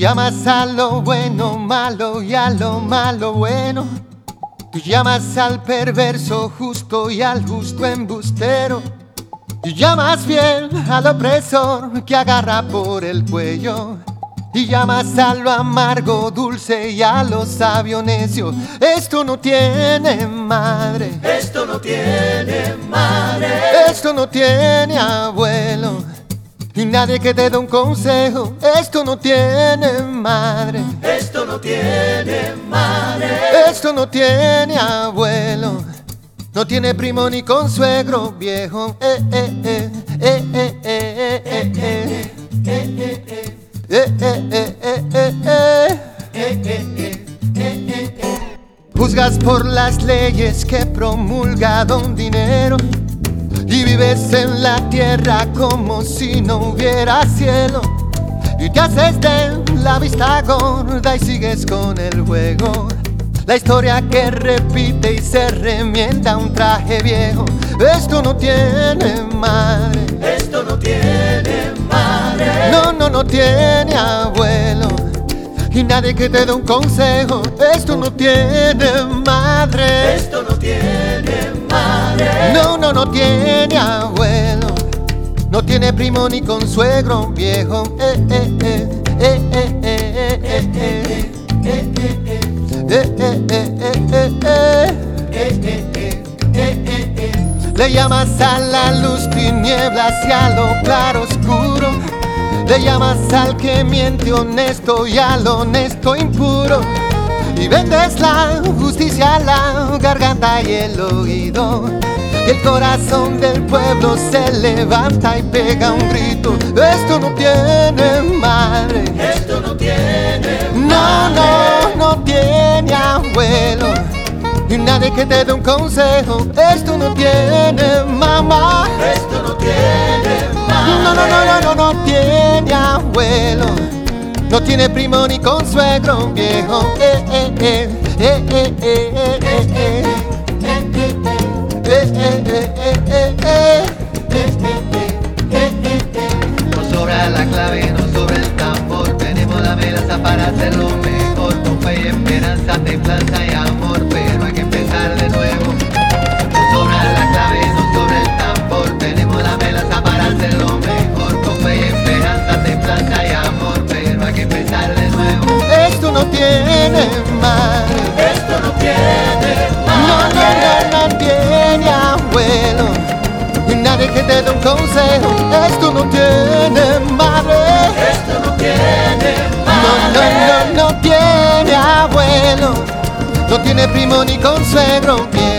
llamas a lo bueno malo y a lo malo bueno. Tú llamas al perverso justo y al justo embustero. Tú llamas fiel al opresor que agarra por el cuello. Y llamas a lo amargo dulce y a lo sabio necio. Esto no tiene madre. Esto no tiene madre. Esto no tiene abuelo. Y nadie que te dé un consejo. Esto no tiene madre. Esto no tiene madre. Esto no tiene abuelo. No tiene primo ni consuegro viejo. Juzgas por las leyes que promulga don dinero y vives en la tierra como si no hubiera cielo. Y te haces de la vista gorda y sigues con el juego. La historia que repite y se remienda un traje viejo. Esto no tiene madre. Esto no tiene madre. No tiene abuelo. Y nadie que te dé un consejo. Esto no tiene madre. Esto no tiene madre. No tiene abuelo. No tiene primo ni consuegro viejo. Le llamas a la luz tinieblas y a lo claro oscuro. Le llamas al que miente honesto y al honesto impuro. Y vendes la justicia a la garganta y el oído. Y el corazón del pueblo se levanta y pega un grito. Esto no tiene madre. Esto no tiene madre. No tiene abuelo. Y nadie que te dé un consejo. Esto no tiene mamá. Esto no tiene madre. No tiene abuelo. No tiene primo ni consuegro viejo. No sobra la clave, no sobra el tambor. Tenemos la melaza para hacerlo mejor. Con fe y esperanza, templanza y amor. Pero hay que empezar de nuevo. No sobra la clave, no sobra el tambor. Tenemos la melaza para hacerlo mejor. Con fe y esperanza, templanza y amor. Pero hay que empezar de nuevo. Esto no tiene madre. Esto no tiene madre. No tiene abuelo. Y nadie que te dé un consejo. Esto no tiene madre. Esto no tiene madre. No tiene abuelo. No tiene primo ni consuegro.